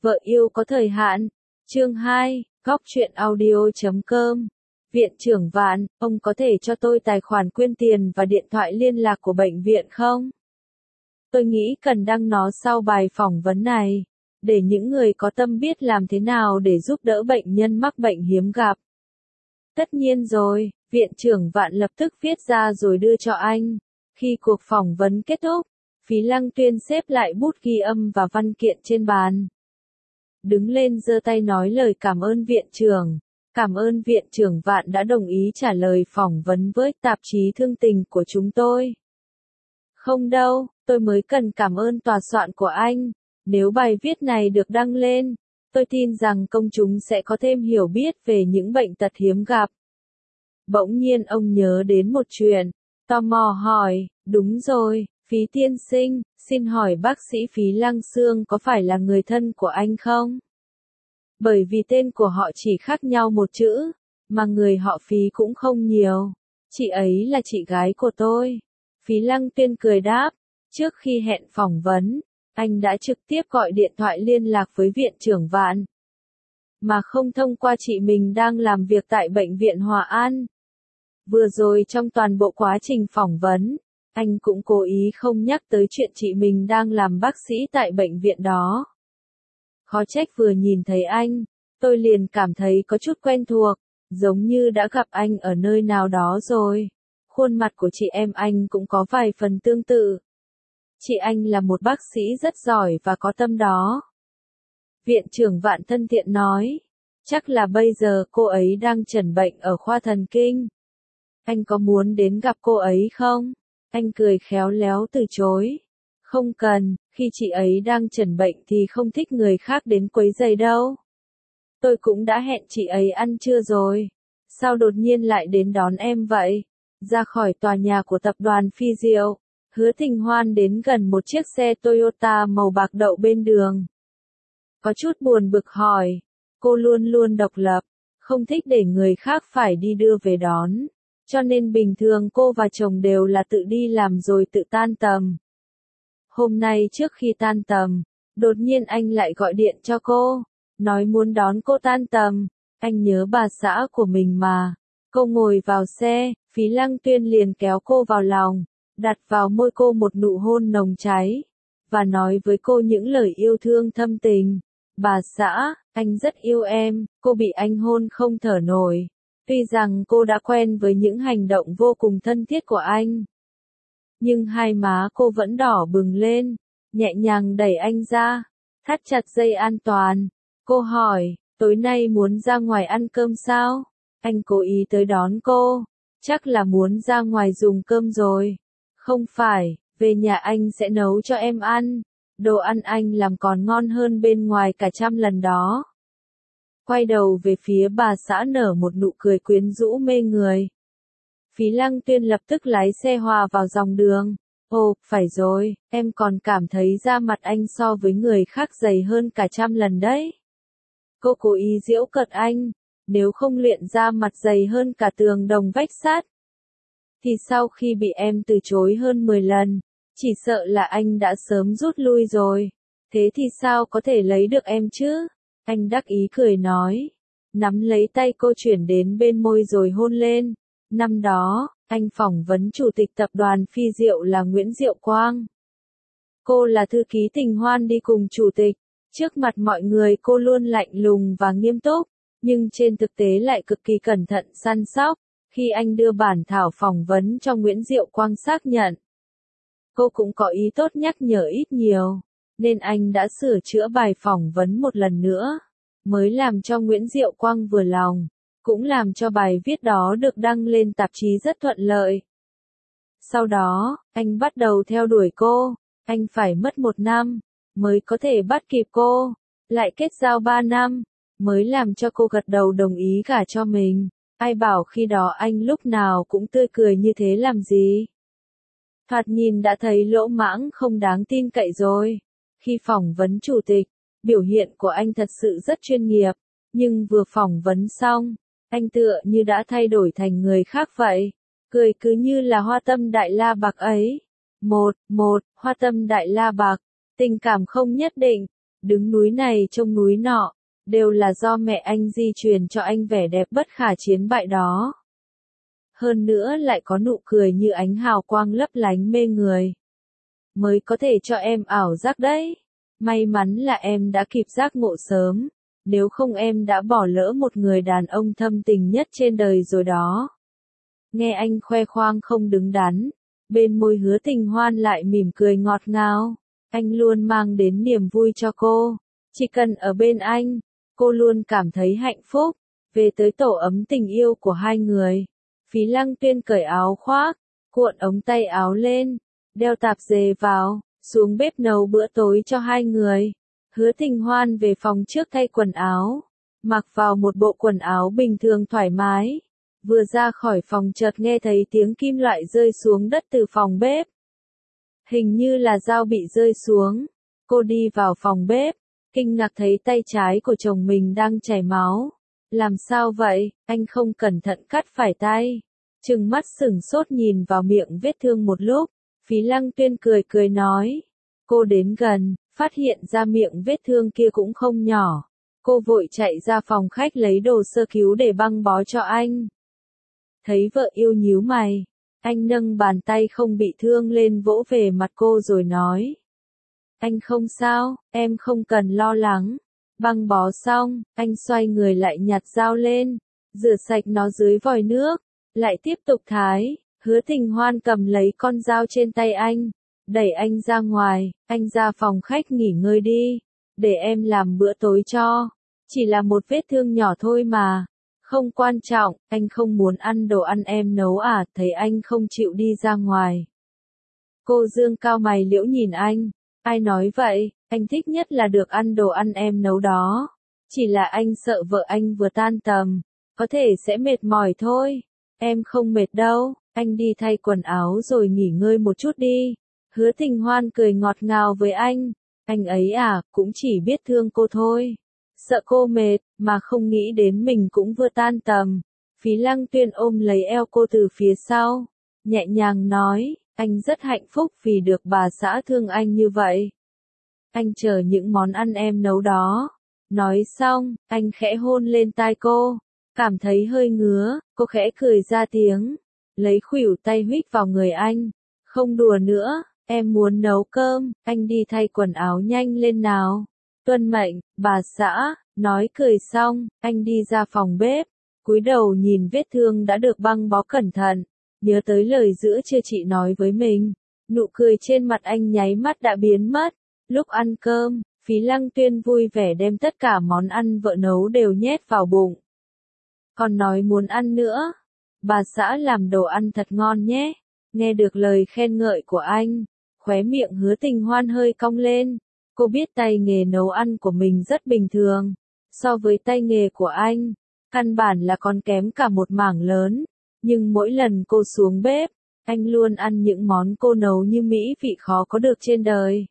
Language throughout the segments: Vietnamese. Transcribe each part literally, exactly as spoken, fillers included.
Vợ yêu có thời hạn. Chương hai, góc truyện audio.com. Viện trưởng Vạn, ông có thể cho tôi tài khoản quyên tiền và điện thoại liên lạc của bệnh viện không? Tôi nghĩ cần đăng nó sau bài phỏng vấn này, để những người có tâm biết làm thế nào để giúp đỡ bệnh nhân mắc bệnh hiếm gặp. Tất nhiên rồi, viện trưởng Vạn lập tức viết ra rồi đưa cho anh. Khi cuộc phỏng vấn kết thúc, Phí Lăng Tuyên xếp lại bút ghi âm và văn kiện trên bàn. Đứng lên giơ tay nói lời cảm ơn viện trưởng. Cảm ơn viện trưởng Vạn đã đồng ý trả lời phỏng vấn với tạp chí Thương Tình của chúng tôi. Không đâu, tôi mới cần cảm ơn tòa soạn của anh. Nếu bài viết này được đăng lên, tôi tin rằng công chúng sẽ có thêm hiểu biết về những bệnh tật hiếm gặp. Bỗng nhiên ông nhớ đến một chuyện, tò mò hỏi, đúng rồi, Phí tiên sinh, xin hỏi bác sĩ Phí Lăng Xương có phải là người thân của anh không? Bởi vì tên của họ chỉ khác nhau một chữ, mà người họ Phí cũng không nhiều. Chị ấy là chị gái của tôi. Phí Lăng Tuyên cười đáp, trước khi hẹn phỏng vấn, anh đã trực tiếp gọi điện thoại liên lạc với viện trưởng Vạn, mà không thông qua chị mình đang làm việc tại bệnh viện Hòa An. Vừa rồi trong toàn bộ quá trình phỏng vấn, anh cũng cố ý không nhắc tới chuyện chị mình đang làm bác sĩ tại bệnh viện đó. Khó trách vừa nhìn thấy anh, tôi liền cảm thấy có chút quen thuộc, giống như đã gặp anh ở nơi nào đó rồi. Khuôn mặt của chị em anh cũng có vài phần tương tự. Chị anh là một bác sĩ rất giỏi và có tâm đó. Viện trưởng Vạn thân thiện nói, chắc là bây giờ cô ấy đang chẩn bệnh ở khoa thần kinh. Anh có muốn đến gặp cô ấy không? Anh cười khéo léo từ chối. Không cần, khi chị ấy đang chẩn bệnh thì không thích người khác đến quấy rầy đâu. Tôi cũng đã hẹn chị ấy ăn trưa rồi. Sao đột nhiên lại đến đón em vậy? Ra khỏi tòa nhà của tập đoàn Phi Diệu, Hứa Thịnh Hoan đến gần một chiếc xe Toyota màu bạc đậu bên đường. Có chút buồn bực hỏi, cô luôn luôn độc lập, không thích để người khác phải đi đưa về đón, cho nên bình thường cô và chồng đều là tự đi làm rồi tự tan tầm. Hôm nay trước khi tan tầm, đột nhiên anh lại gọi điện cho cô, nói muốn đón cô tan tầm, anh nhớ bà xã của mình mà. Cô ngồi vào xe, Phí Lăng Tuyên liền kéo cô vào lòng, đặt vào môi cô một nụ hôn nồng cháy, và nói với cô những lời yêu thương thâm tình. Bà xã, anh rất yêu em. Cô bị anh hôn không thở nổi. Tuy rằng cô đã quen với những hành động vô cùng thân thiết của anh, nhưng hai má cô vẫn đỏ bừng lên, nhẹ nhàng đẩy anh ra, thắt chặt dây an toàn. Cô hỏi, tối nay muốn ra ngoài ăn cơm sao? Anh cố ý tới đón cô, chắc là muốn ra ngoài dùng cơm rồi. Không phải, về nhà anh sẽ nấu cho em ăn, đồ ăn anh làm còn ngon hơn bên ngoài cả trăm lần đó. Quay đầu về phía bà xã nở một nụ cười quyến rũ mê người. Phí Lăng Tuyên lập tức lái xe hòa vào dòng đường. Ồ, phải rồi, em còn cảm thấy da mặt anh so với người khác dày hơn cả trăm lần đấy. Cô cố ý giễu cợt anh, nếu không luyện da mặt dày hơn cả tường đồng vách sắt, thì sau khi bị em từ chối hơn mười lần, chỉ sợ là anh đã sớm rút lui rồi. Thế thì sao có thể lấy được em chứ? Anh đắc ý cười nói, nắm lấy tay cô chuyển đến bên môi rồi hôn lên. Năm đó, anh phỏng vấn chủ tịch tập đoàn Phi Diệu là Nguyễn Diệu Quang. Cô là thư ký Tình Hoan đi cùng chủ tịch. Trước mặt mọi người cô luôn lạnh lùng và nghiêm túc, nhưng trên thực tế lại cực kỳ cẩn thận săn sóc. Khi anh đưa bản thảo phỏng vấn cho Nguyễn Diệu Quang xác nhận, cô cũng có ý tốt nhắc nhở ít nhiều, nên anh đã sửa chữa bài phỏng vấn một lần nữa, mới làm cho Nguyễn Diệu Quang vừa lòng, cũng làm cho bài viết đó được đăng lên tạp chí rất thuận lợi. Sau đó, anh bắt đầu theo đuổi cô, anh phải mất một năm, mới có thể bắt kịp cô, lại kết giao ba năm, mới làm cho cô gật đầu đồng ý gả cho mình. Ai bảo khi đó anh lúc nào cũng tươi cười như thế làm gì? Thoạt nhìn đã thấy lỗ mãng không đáng tin cậy rồi. Khi phỏng vấn chủ tịch, biểu hiện của anh thật sự rất chuyên nghiệp, nhưng vừa phỏng vấn xong, anh tựa như đã thay đổi thành người khác vậy. Cười cứ như là hoa tâm đại la bạc ấy. Một, một, hoa tâm đại la bạc, tình cảm không nhất định, Đứng núi này trông núi nọ, đều là do mẹ anh di truyền cho anh vẻ đẹp bất khả chiến bại đó. Hơn nữa lại có nụ cười như ánh hào quang lấp lánh mê người. Mới có thể cho em ảo giác đấy. May mắn là em đã kịp giác ngộ sớm, nếu không em đã bỏ lỡ một người đàn ông thâm tình nhất trên đời rồi đó. Nghe anh khoe khoang không đứng đắn, bên môi Hứa Tình Hoan lại mỉm cười ngọt ngào. Anh luôn mang đến niềm vui cho cô. Chỉ cần ở bên anh, cô luôn cảm thấy hạnh phúc. Về tới tổ ấm tình yêu của hai người, Phí Lăng Tuyên cởi áo khoác, cuộn ống tay áo lên, đeo tạp dề vào, xuống bếp nấu bữa tối cho hai người. Hứa Tình Hoan về phòng trước thay quần áo, mặc vào một bộ quần áo bình thường thoải mái. Vừa ra khỏi phòng chợt nghe thấy tiếng kim loại rơi xuống đất từ phòng bếp. Hình như là dao bị rơi xuống. Cô đi vào phòng bếp, kinh ngạc thấy tay trái của chồng mình đang chảy máu. Làm sao vậy? Anh không cẩn thận cắt phải tay. Trừng mắt sửng sốt nhìn vào miệng vết thương một lúc, Phí Lăng Tuyên cười cười nói. Cô đến gần, phát hiện ra miệng vết thương kia cũng không nhỏ. Cô vội chạy ra phòng khách lấy đồ sơ cứu để băng bó cho anh. Thấy vợ yêu nhíu mày, anh nâng bàn tay không bị thương lên vỗ về mặt cô rồi nói. Anh không sao, em không cần lo lắng. Băng bó xong, anh xoay người lại nhặt dao lên, rửa sạch nó dưới vòi nước, lại tiếp tục thái. Hứa Tình Hoan cầm lấy con dao trên tay anh, đẩy anh ra ngoài. Anh ra phòng khách nghỉ ngơi đi, để em làm bữa tối cho. Chỉ là một vết thương nhỏ thôi mà. Không quan trọng, anh không muốn ăn đồ ăn em nấu à? Thấy anh không chịu đi ra ngoài, cô dương cao mày liễu nhìn anh. Ai nói vậy? Anh thích nhất là được ăn đồ ăn em nấu đó. Chỉ là anh sợ vợ anh vừa tan tầm, có thể sẽ mệt mỏi thôi. Em không mệt đâu, anh đi thay quần áo rồi nghỉ ngơi một chút đi. Hứa Tình Hoan cười ngọt ngào với anh. Anh ấy à, cũng chỉ biết thương cô thôi. Sợ cô mệt, mà không nghĩ đến mình cũng vừa tan tầm. Phí Lăng Tuyên ôm lấy eo cô từ phía sau, nhẹ nhàng nói, anh rất hạnh phúc vì được bà xã thương anh như vậy. Anh chờ những món ăn em nấu đó. Nói xong, anh khẽ hôn lên tai cô, cảm thấy hơi ngứa, cô khẽ cười ra tiếng, lấy khuỷu tay huých vào người anh. Không đùa nữa, em muốn nấu cơm, anh đi thay quần áo nhanh lên nào. Tuân mệnh, bà xã. Nói cười xong, anh đi ra phòng bếp, cúi đầu nhìn vết thương đã được băng bó cẩn thận, nhớ tới lời giữa trưa chị nói với mình, nụ cười trên mặt anh nháy mắt đã biến mất. Lúc ăn cơm, Phí Lăng Tuyên vui vẻ đem tất cả món ăn vợ nấu đều nhét vào bụng. Còn nói muốn ăn nữa, bà xã làm đồ ăn thật ngon nhé. Nghe được lời khen ngợi của anh, khóe miệng Hứa Tình Hoan hơi cong lên. Cô biết tay nghề nấu ăn của mình rất bình thường. So với tay nghề của anh, căn bản là còn kém cả một mảng lớn. Nhưng mỗi lần cô xuống bếp, anh luôn ăn những món cô nấu như mỹ vị khó có được trên đời.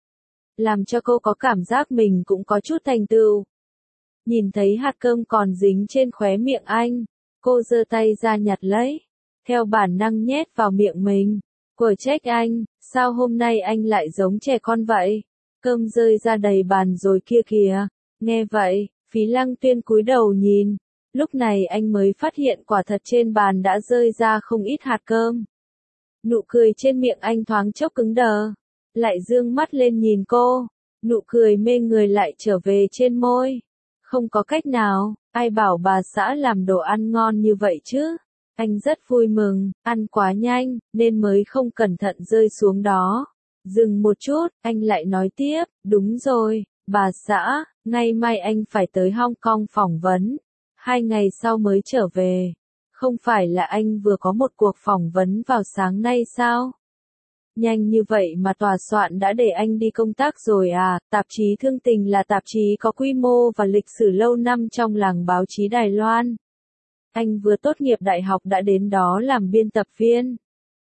Làm cho cô có cảm giác mình cũng có chút thành tựu. Nhìn thấy hạt cơm còn dính trên khóe miệng anh, cô giơ tay ra nhặt lấy, theo bản năng nhét vào miệng mình. Cô trách anh, sao hôm nay anh lại giống trẻ con vậy? Cơm rơi ra đầy bàn rồi kia kìa. Nghe vậy, Phí Lăng Tuyên cúi đầu nhìn, lúc này anh mới phát hiện quả thật trên bàn đã rơi ra không ít hạt cơm. Nụ cười trên miệng anh thoáng chốc cứng đờ, lại dương mắt lên nhìn cô, nụ cười mê người lại trở về trên môi. Không có cách nào, ai bảo bà xã làm đồ ăn ngon như vậy chứ? Anh rất vui mừng, ăn quá nhanh, nên mới không cẩn thận rơi xuống đó. Dừng một chút, anh lại nói tiếp, đúng rồi, bà xã, ngày mai anh phải tới Hong Kong phỏng vấn, hai ngày sau mới trở về. Không phải là anh vừa có một cuộc phỏng vấn vào sáng nay sao? Nhanh như vậy mà tòa soạn đã để anh đi công tác rồi à? Tạp chí Thương Tình là tạp chí có quy mô và lịch sử lâu năm trong làng báo chí Đài Loan. Anh vừa tốt nghiệp đại học đã đến đó làm biên tập viên.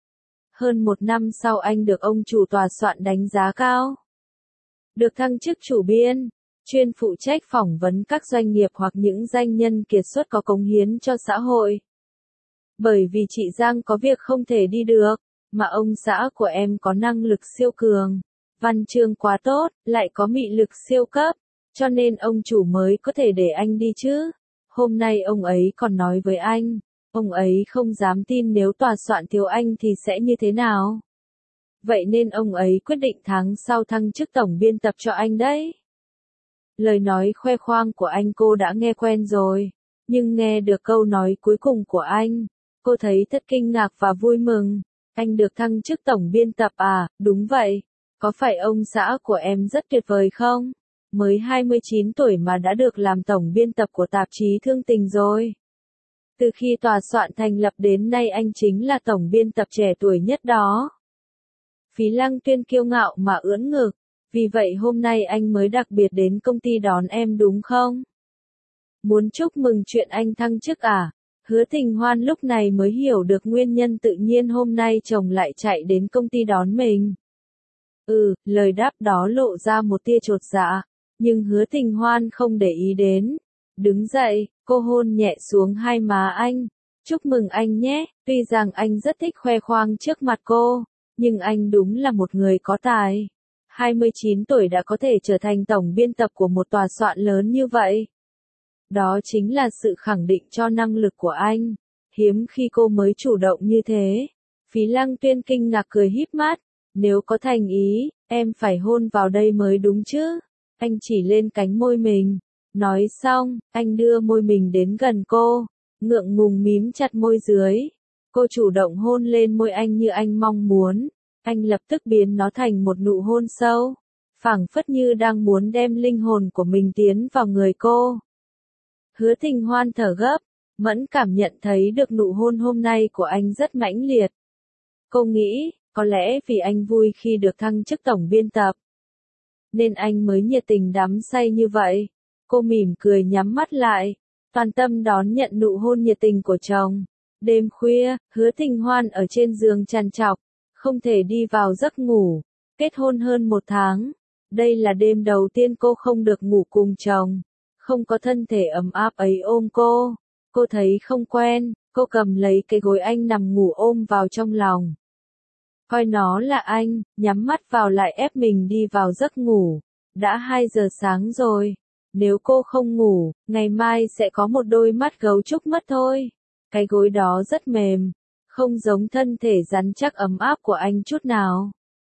Hơn một năm sau anh được ông chủ tòa soạn đánh giá cao. Được thăng chức chủ biên, chuyên phụ trách phỏng vấn các doanh nghiệp hoặc những doanh nhân kiệt xuất có cống hiến cho xã hội. Bởi vì chị Giang có việc không thể đi được, mà ông xã của em có năng lực siêu cường. Văn chương quá tốt, lại có mị lực siêu cấp, cho nên ông chủ mới có thể để anh đi chứ. Hôm nay ông ấy còn nói với anh, ông ấy không dám tin nếu tòa soạn thiếu anh thì sẽ như thế nào. Vậy nên ông ấy quyết định tháng sau thăng chức tổng biên tập cho anh đấy. Lời nói khoe khoang của anh cô đã nghe quen rồi, nhưng nghe được câu nói cuối cùng của anh, cô thấy thật kinh ngạc và vui mừng. Anh được thăng chức tổng biên tập à? Đúng vậy. Có phải ông xã của em rất tuyệt vời không? Mới hai mươi chín tuổi mà đã được làm tổng biên tập của tạp chí Thương Tình rồi. Từ khi tòa soạn thành lập đến nay anh chính là tổng biên tập trẻ tuổi nhất đó. Phí Lăng Tuyên kiêu ngạo mà ưỡn ngực, vì vậy hôm nay anh mới đặc biệt đến công ty đón em đúng không? Muốn chúc mừng chuyện anh thăng chức à? Hứa Thịnh Hoan lúc này mới hiểu được nguyên nhân tự nhiên hôm nay chồng lại chạy đến công ty đón mình. Ừ, lời đáp đó lộ ra một tia chột dạ, nhưng Hứa Thịnh Hoan không để ý đến. Đứng dậy, cô hôn nhẹ xuống hai má anh. Chúc mừng anh nhé, tuy rằng anh rất thích khoe khoang trước mặt cô, nhưng anh đúng là một người có tài. hai mươi chín tuổi đã có thể trở thành tổng biên tập của một tòa soạn lớn như vậy. Đó chính là sự khẳng định cho năng lực của anh. Hiếm khi cô mới chủ động như thế. Phí Lăng Tuyên kinh ngạc cười híp mắt. Nếu có thành ý, em phải hôn vào đây mới đúng chứ. Anh chỉ lên cánh môi mình. Nói xong, anh đưa môi mình đến gần cô. Ngượng ngùng mím chặt môi dưới. Cô chủ động hôn lên môi anh như anh mong muốn. Anh lập tức biến nó thành một nụ hôn sâu. Phảng phất như đang muốn đem linh hồn của mình tiến vào người cô. Hứa Thịnh Hoan thở gấp, mẫn cảm nhận thấy được nụ hôn hôm nay của anh rất mãnh liệt. Cô nghĩ, có lẽ vì anh vui khi được thăng chức tổng biên tập, nên anh mới nhiệt tình đắm say như vậy. Cô mỉm cười nhắm mắt lại, toàn tâm đón nhận nụ hôn nhiệt tình của chồng. Đêm khuya, Hứa Thịnh Hoan ở trên giường trằn trọc, không thể đi vào giấc ngủ. Kết hôn hơn một tháng, đây là đêm đầu tiên cô không được ngủ cùng chồng. Không có thân thể ấm áp ấy ôm cô. Cô thấy không quen, cô cầm lấy cái gối anh nằm ngủ ôm vào trong lòng. Coi nó là anh, nhắm mắt vào lại ép mình đi vào giấc ngủ. Đã hai giờ sáng rồi. Nếu cô không ngủ, ngày mai sẽ có một đôi mắt gấu trúc mất thôi. Cái gối đó rất mềm, không giống thân thể rắn chắc ấm áp của anh chút nào.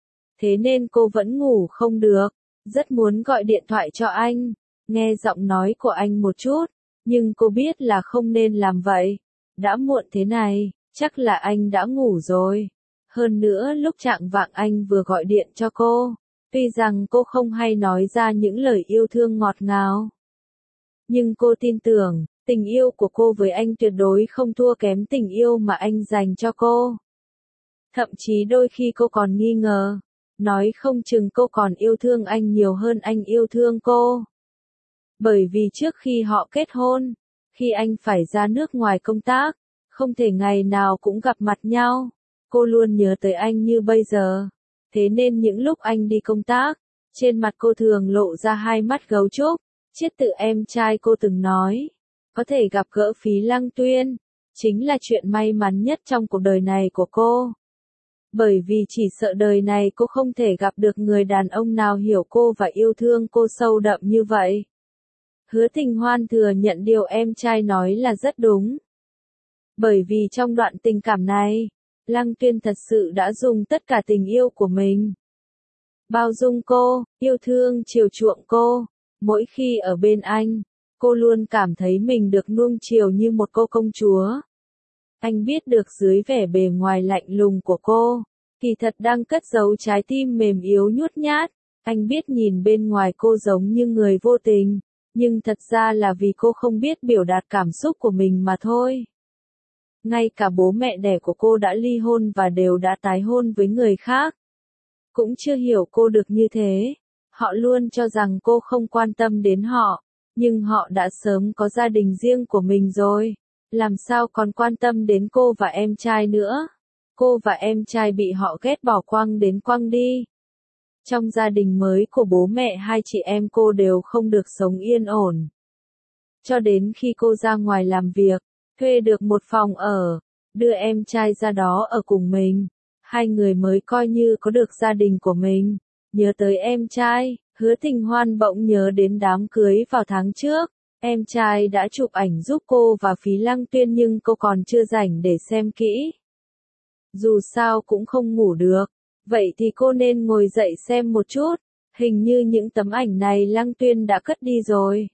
Thế nên cô vẫn ngủ không được, rất muốn gọi điện thoại cho anh. Nghe giọng nói của anh một chút, nhưng cô biết là không nên làm vậy. Đã muộn thế này, chắc là anh đã ngủ rồi. Hơn nữa lúc chạng vạng anh vừa gọi điện cho cô. Tuy rằng cô không hay nói ra những lời yêu thương ngọt ngào, nhưng cô tin tưởng, tình yêu của cô với anh tuyệt đối không thua kém tình yêu mà anh dành cho cô. Thậm chí đôi khi cô còn nghi ngờ, nói không chừng cô còn yêu thương anh nhiều hơn anh yêu thương cô. Bởi vì trước khi họ kết hôn, khi anh phải ra nước ngoài công tác, không thể ngày nào cũng gặp mặt nhau, cô luôn nhớ tới anh như bây giờ. Thế nên những lúc anh đi công tác, trên mặt cô thường lộ ra hai mắt gấu trúc. Chiết tự em trai cô từng nói, có thể gặp gỡ Phí Lăng Tuyên, chính là chuyện may mắn nhất trong cuộc đời này của cô. Bởi vì chỉ sợ đời này cô không thể gặp được người đàn ông nào hiểu cô và yêu thương cô sâu đậm như vậy. Hứa Thịnh Hoan thừa nhận điều em trai nói là rất đúng. Bởi vì trong đoạn tình cảm này, Lăng Tuyên thật sự đã dùng tất cả tình yêu của mình. Bao dung cô, yêu thương chiều chuộng cô. Mỗi khi ở bên anh, cô luôn cảm thấy mình được nuông chiều như một cô công chúa. Anh biết được dưới vẻ bề ngoài lạnh lùng của cô, kỳ thật đang cất giấu trái tim mềm yếu nhút nhát. Anh biết nhìn bên ngoài cô giống như người vô tình, nhưng thật ra là vì cô không biết biểu đạt cảm xúc của mình mà thôi. Ngay cả bố mẹ đẻ của cô đã ly hôn và đều đã tái hôn với người khác, cũng chưa hiểu cô được như thế. Họ luôn cho rằng cô không quan tâm đến họ, nhưng họ đã sớm có gia đình riêng của mình rồi. Làm sao còn quan tâm đến cô và em trai nữa? Cô và em trai bị họ ghét bỏ quăng đến quăng đi. Trong gia đình mới của bố mẹ hai chị em cô đều không được sống yên ổn. Cho đến khi cô ra ngoài làm việc, thuê được một phòng ở, đưa em trai ra đó ở cùng mình, hai người mới coi như có được gia đình của mình. nhớ tới em trai, Hứa Tình Hoan bỗng nhớ đến đám cưới vào tháng trước. Em trai đã chụp ảnh giúp cô và Phí Lăng Tuyên nhưng cô còn chưa rảnh để xem kỹ. Dù sao cũng không ngủ được, vậy thì cô nên ngồi dậy xem một chút. Hình như những tấm ảnh này Lăng Tuyên đã cất đi rồi.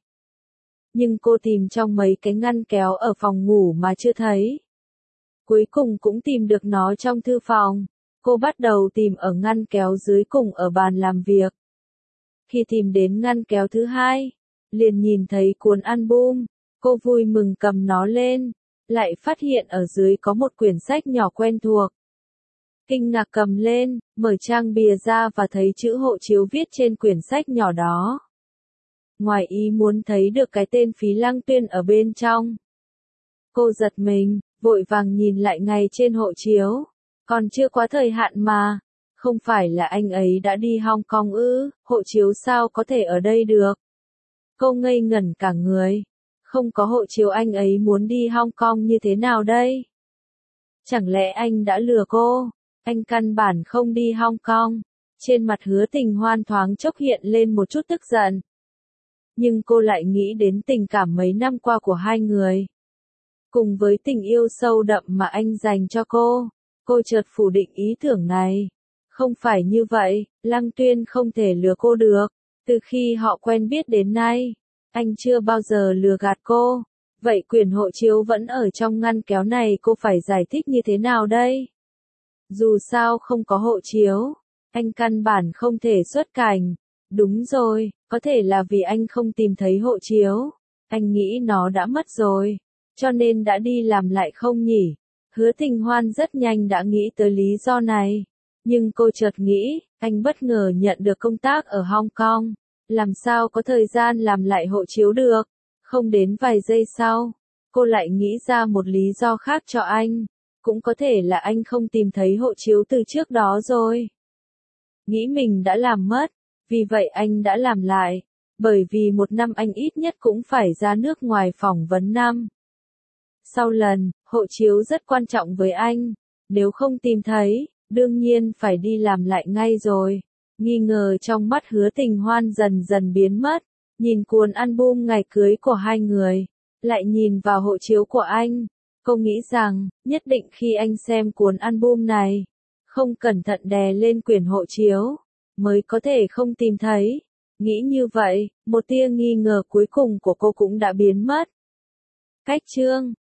Nhưng cô tìm trong mấy cái ngăn kéo ở phòng ngủ mà chưa thấy. Cuối cùng cũng tìm được nó trong thư phòng. Cô bắt đầu tìm ở ngăn kéo dưới cùng ở bàn làm việc. Khi tìm đến ngăn kéo thứ hai, liền nhìn thấy cuốn album. Cô vui mừng cầm nó lên, lại phát hiện ở dưới có một quyển sách nhỏ quen thuộc. Kinh ngạc cầm lên, mở trang bìa ra và thấy chữ hộ chiếu viết trên quyển sách nhỏ đó. Ngoài ý muốn thấy được cái tên Phí Lăng Tuyên ở bên trong. Cô giật mình, vội vàng nhìn lại ngày trên hộ chiếu. Còn chưa quá thời hạn mà. Không phải là anh ấy đã đi Hong Kong ư, hộ chiếu sao có thể ở đây được. Cô ngây ngẩn cả người. Không có hộ chiếu anh ấy muốn đi Hong Kong như thế nào đây? Chẳng lẽ anh đã lừa cô? Anh căn bản không đi Hong Kong. Trên mặt Hứa Tình Hoan thoáng chốc hiện lên một chút tức giận. Nhưng cô lại nghĩ đến tình cảm mấy năm qua của hai người. Cùng với tình yêu sâu đậm mà anh dành cho cô, cô chợt phủ định ý tưởng này. Không phải như vậy, Lăng Tuyên không thể lừa cô được. Từ khi họ quen biết đến nay, anh chưa bao giờ lừa gạt cô. Vậy quyển hộ chiếu vẫn ở trong ngăn kéo này, cô phải giải thích như thế nào đây? Dù sao không có hộ chiếu, anh căn bản không thể xuất cảnh. Đúng rồi, có thể là vì anh không tìm thấy hộ chiếu. Anh nghĩ nó đã mất rồi, cho nên đã đi làm lại không nhỉ? Hứa Tình Hoan rất nhanh đã nghĩ tới lý do này. Nhưng cô chợt nghĩ, anh bất ngờ nhận được công tác ở Hong Kong. Làm sao có thời gian làm lại hộ chiếu được? Không đến vài giây sau, cô lại nghĩ ra một lý do khác cho anh. Cũng có thể là anh không tìm thấy hộ chiếu từ trước đó rồi. Nghĩ mình đã làm mất, vì vậy anh đã làm lại. Bởi vì một năm anh ít nhất cũng phải ra nước ngoài phỏng vấn năm. Sau lần, hộ chiếu rất quan trọng với anh. Nếu không tìm thấy, đương nhiên phải đi làm lại ngay rồi. Nghi ngờ trong mắt Hứa Tình Hoan dần dần biến mất. Nhìn cuốn album ngày cưới của hai người, lại nhìn vào hộ chiếu của anh. Cô nghĩ rằng, nhất định khi anh xem cuốn album này, không cẩn thận đè lên quyển hộ chiếu, mới có thể không tìm thấy. Nghĩ như vậy, một tia nghi ngờ cuối cùng của cô cũng đã biến mất. Cách chương